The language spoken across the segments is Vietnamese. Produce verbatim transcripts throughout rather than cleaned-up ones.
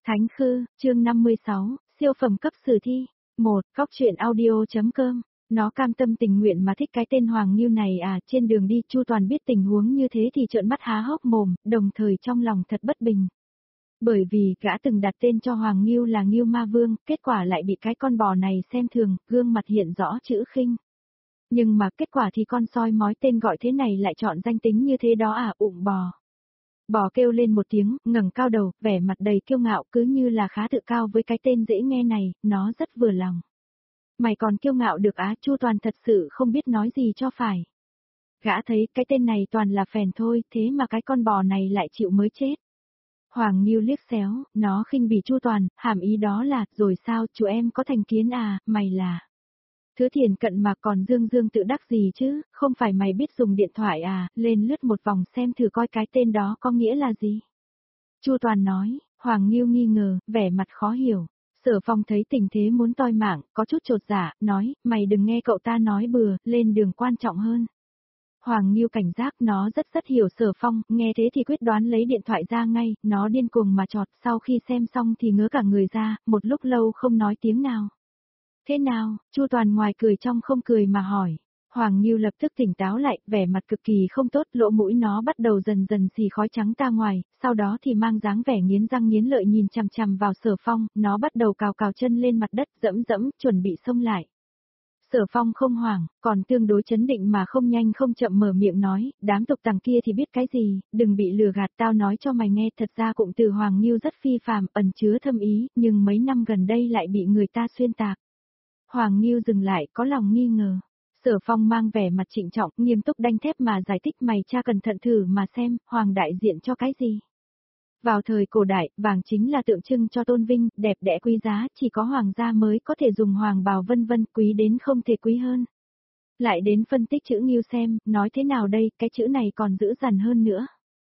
Thánh Khư, chương năm mươi sáu, siêu phẩm cấp sử thi. một. Góc truyện audio.com. Nó cam tâm tình nguyện mà thích cái tên Hoàng Nghiêu này à, trên đường đi Chu Toàn biết tình huống như thế thì trợn mắt há hốc mồm, đồng thời trong lòng thật bất bình. Bởi vì gã từng đặt tên cho Hoàng Nghiêu là Nghiêu Ma Vương, kết quả lại bị cái con bò này xem thường, gương mặt hiện rõ chữ khinh. Nhưng mà kết quả thì con soi mói tên gọi thế này lại chọn danh tính như thế đó à, ụng bò. Bò kêu lên một tiếng, ngẩng cao đầu, vẻ mặt đầy kiêu ngạo cứ như là khá tự cao với cái tên dễ nghe này, nó rất vừa lòng. Mày còn kiêu ngạo được á, Chu Toàn thật sự không biết nói gì cho phải. Gã thấy cái tên này toàn là phèn thôi, thế mà cái con bò này lại chịu mới chết. Hoàng Nghiêu liếc xéo, nó khinh bỉ Chu Toàn, hàm ý đó là, rồi sao, chú em có thành kiến à, mày là... Thứ thiền cận mà còn dương dương tự đắc gì chứ, không phải mày biết dùng điện thoại à, lên lướt một vòng xem thử coi cái tên đó có nghĩa là gì. Chu Toàn nói, Hoàng Nghiêu nghi ngờ, vẻ mặt khó hiểu. Sở Phong thấy tình thế muốn toi mạng, có chút chột dạ, nói, mày đừng nghe cậu ta nói bừa, lên đường quan trọng hơn. Hoàng Nghiêu cảnh giác, nó rất rất hiểu Sở Phong, nghe thế thì quyết đoán lấy điện thoại ra ngay, nó điên cuồng mà chọt, sau khi xem xong thì ngớ cả người ra, một lúc lâu không nói tiếng nào. Thế nào, Chu Toàn ngoài cười trong không cười mà hỏi. Hoàng Nghiêu lập tức tỉnh táo lại, vẻ mặt cực kỳ không tốt, lỗ mũi nó bắt đầu dần dần xì khói trắng ra ngoài, sau đó thì mang dáng vẻ nghiến răng nghiến lợi nhìn chằm chằm vào Sở Phong, nó bắt đầu cào cào chân lên mặt đất, dẫm dẫm, chuẩn bị xông lại. Sở Phong không hoảng, còn tương đối chấn định mà không nhanh không chậm mở miệng nói, đám tục tằng kia thì biết cái gì, đừng bị lừa gạt, tao nói cho mày nghe, thật ra cụm từ Hoàng Nghiêu rất phi phàm, ẩn chứa thâm ý, nhưng mấy năm gần đây lại bị người ta xuyên tạc. Hoàng Nghiêu dừng lại, có lòng nghi ngờ. Sở Phong mang vẻ mặt trịnh trọng, nghiêm túc đanh thép mà giải thích, mày cha cẩn thận thử mà xem, hoàng đại diện cho cái gì. Vào thời cổ đại, vàng chính là tượng trưng cho tôn vinh, đẹp đẽ quý giá, chỉ có hoàng gia mới có thể dùng hoàng bào vân vân, quý đến không thể quý hơn. Lại đến phân tích chữ Nghiêu xem, nói thế nào đây, cái chữ này còn dữ dằn hơn nữa.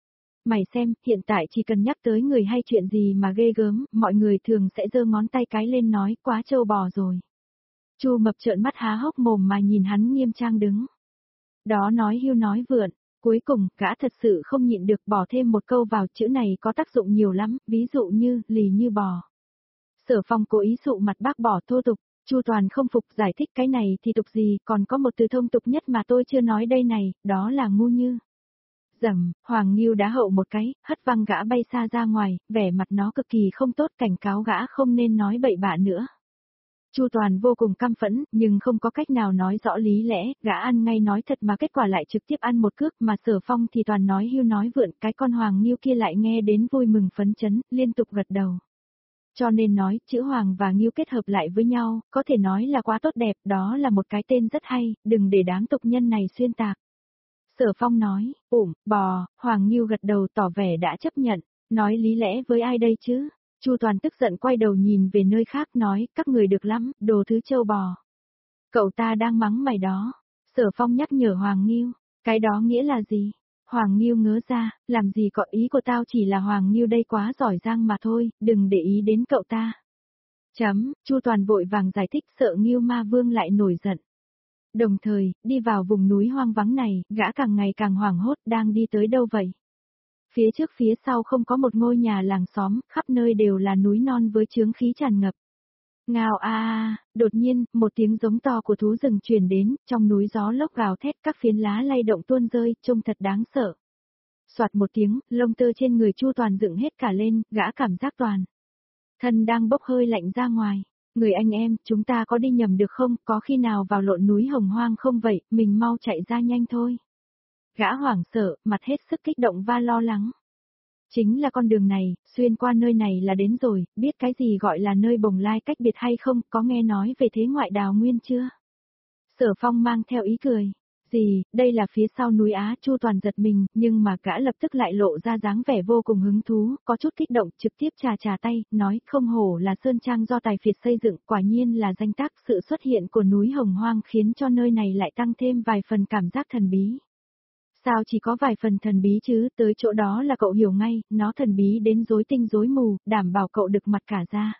Mày xem, hiện tại chỉ cần nhắc tới người hay chuyện gì mà ghê gớm, mọi người thường sẽ giơ ngón tay cái lên nói, quá trâu bò rồi. Chu Mập trợn mắt há hốc mồm mà nhìn hắn nghiêm trang đứng. Đó nói hưu nói vượn, cuối cùng, gã thật sự không nhịn được bỏ thêm một câu vào, chữ này có tác dụng nhiều lắm, ví dụ như, lì như bò. Sở Phong cố ý dụ mặt bác bỏ thô tục, Chu Toàn không phục giải thích cái này thì tục gì, còn có một từ thông tục nhất mà tôi chưa nói đây này, đó là ngu như. Dầm, Hoàng Nghiêu đá hậu một cái, hất văng gã bay xa ra ngoài, vẻ mặt nó cực kỳ không tốt, cảnh cáo gã không nên nói bậy bạ nữa. Chu Toàn vô cùng căm phẫn, nhưng không có cách nào nói rõ lý lẽ, gã ăn ngay nói thật mà kết quả lại trực tiếp ăn một cước, mà Sở Phong thì toàn nói hưu nói vượn, cái con Hoàng Nghiêu kia lại nghe đến vui mừng phấn chấn, liên tục gật đầu. Cho nên nói, chữ Hoàng và Nghiêu kết hợp lại với nhau, có thể nói là quá tốt đẹp, đó là một cái tên rất hay, đừng để đám tục nhân này xuyên tạc. Sở Phong nói, ủm, bò, Hoàng Nghiêu gật đầu tỏ vẻ đã chấp nhận, nói lý lẽ với ai đây chứ? Chu Toàn tức giận quay đầu nhìn về nơi khác nói, các người được lắm, đồ thứ trâu bò. Cậu ta đang mắng mày đó. Sở Phong nhắc nhở Hoàng Nghiêu, cái đó nghĩa là gì? Hoàng Nghiêu ngớ ra, làm gì có, ý của tao chỉ là Hoàng Nghiêu đây quá giỏi giang mà thôi, đừng để ý đến cậu ta. Chấm, Chu Toàn vội vàng giải thích, sợ Nghiêu Ma Vương lại nổi giận. Đồng thời, đi vào vùng núi hoang vắng này, gã càng ngày càng hoảng hốt, đang đi tới đâu vậy? Phía trước phía sau không có một ngôi nhà làng xóm, khắp nơi đều là núi non với chướng khí tràn ngập. Ngao a a, đột nhiên, một tiếng giống to của thú rừng truyền đến, trong núi gió lốc gào thét, các phiến lá lay động tuôn rơi, trông thật đáng sợ. Soạt một tiếng, lông tơ trên người Chu Toàn dựng hết cả lên, gã cảm giác toàn thân đang bốc hơi lạnh ra ngoài. Người anh em, chúng ta có đi nhầm được không, có khi nào vào lộn núi hồng hoang không vậy, mình mau chạy ra nhanh thôi. Gã hoảng sợ, mặt hết sức kích động và lo lắng. Chính là con đường này, xuyên qua nơi này là đến rồi, biết cái gì gọi là nơi bồng lai cách biệt hay không, có nghe nói về thế ngoại đào nguyên chưa? Sở Phong mang theo ý cười. Gì, đây là phía sau núi Á, Chu Toàn giật mình, nhưng mà gã lập tức lại lộ ra dáng vẻ vô cùng hứng thú, có chút kích động, trực tiếp chà chà tay, nói, không hổ là sơn trang do tài phiệt xây dựng, quả nhiên là danh tác, sự xuất hiện của núi Hồng Hoang khiến cho nơi này lại tăng thêm vài phần cảm giác thần bí. Sao chỉ có vài phần thần bí chứ, tới chỗ đó là cậu hiểu ngay, nó thần bí đến rối tinh rối mù, đảm bảo cậu được mặt cả ra.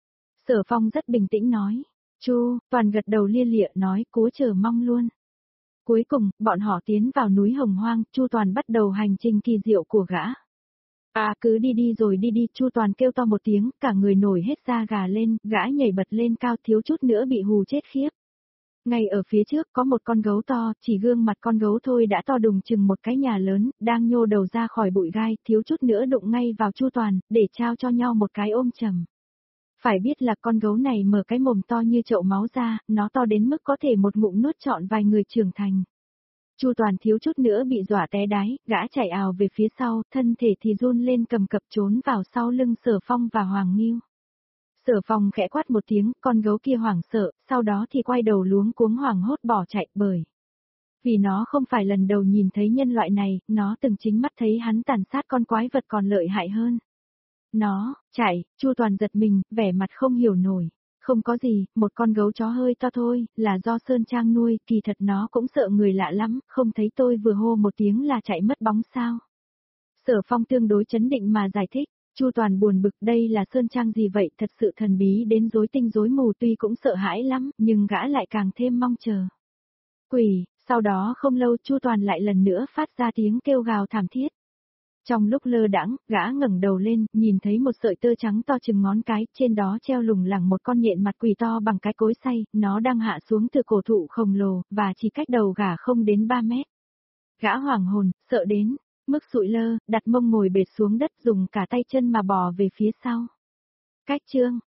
Sở Phong rất bình tĩnh nói, Chu, Toàn gật đầu lia lịa nói, cố chờ mong luôn. Cuối cùng, bọn họ tiến vào núi Hồng Hoang, Chu Toàn bắt đầu hành trình kỳ diệu của gã. À cứ đi đi rồi đi đi, Chu Toàn kêu to một tiếng, cả người nổi hết da gà lên, gã nhảy bật lên cao thiếu chút nữa bị hù chết khiếp. Ngay ở phía trước có một con gấu to, chỉ gương mặt con gấu thôi đã to đùng chừng một cái nhà lớn, đang nhô đầu ra khỏi bụi gai, thiếu chút nữa đụng ngay vào Chu Toàn, để trao cho nhau một cái ôm chầm. Phải biết là con gấu này mở cái mồm to như chậu máu ra, nó to đến mức có thể một ngụm nuốt trọn vài người trưởng thành. Chu Toàn thiếu chút nữa bị dọa té đái, gã chạy ào về phía sau, thân thể thì run lên cầm cập trốn vào sau lưng Sở Phong và Hoàng Nghiêu. Sở Phong khẽ quát một tiếng, con gấu kia hoảng sợ, sau đó thì quay đầu luống cuống hoảng hốt bỏ chạy bởi. Vì nó không phải lần đầu nhìn thấy nhân loại này, nó từng chính mắt thấy hắn tàn sát con quái vật còn lợi hại hơn. Nó, chạy, Chu Toàn giật mình, vẻ mặt không hiểu nổi. Không có gì, một con gấu chó hơi to thôi, là do Sơn Trang nuôi, kỳ thật nó cũng sợ người lạ lắm, không thấy tôi vừa hô một tiếng là chạy mất bóng sao. Sở Phong tương đối chấn định mà giải thích, Chu Toàn buồn bực, đây là Sơn Trang gì vậy, thật sự thần bí đến rối tinh rối mù, tuy cũng sợ hãi lắm, nhưng gã lại càng thêm mong chờ. Quỷ, sau đó không lâu Chu Toàn lại lần nữa phát ra tiếng kêu gào thảm thiết. Trong lúc lơ đãng, gã ngẩng đầu lên, nhìn thấy một sợi tơ trắng to chừng ngón cái, trên đó treo lủng lẳng một con nhện mặt quỷ to bằng cái cối xay, nó đang hạ xuống từ cổ thụ khổng lồ, và chỉ cách đầu gã không đến ba mét. Gã hoảng hồn, sợ đến mức sụi lơ, đặt mông ngồi bệt xuống đất dùng cả tay chân mà bò về phía sau. Cách chương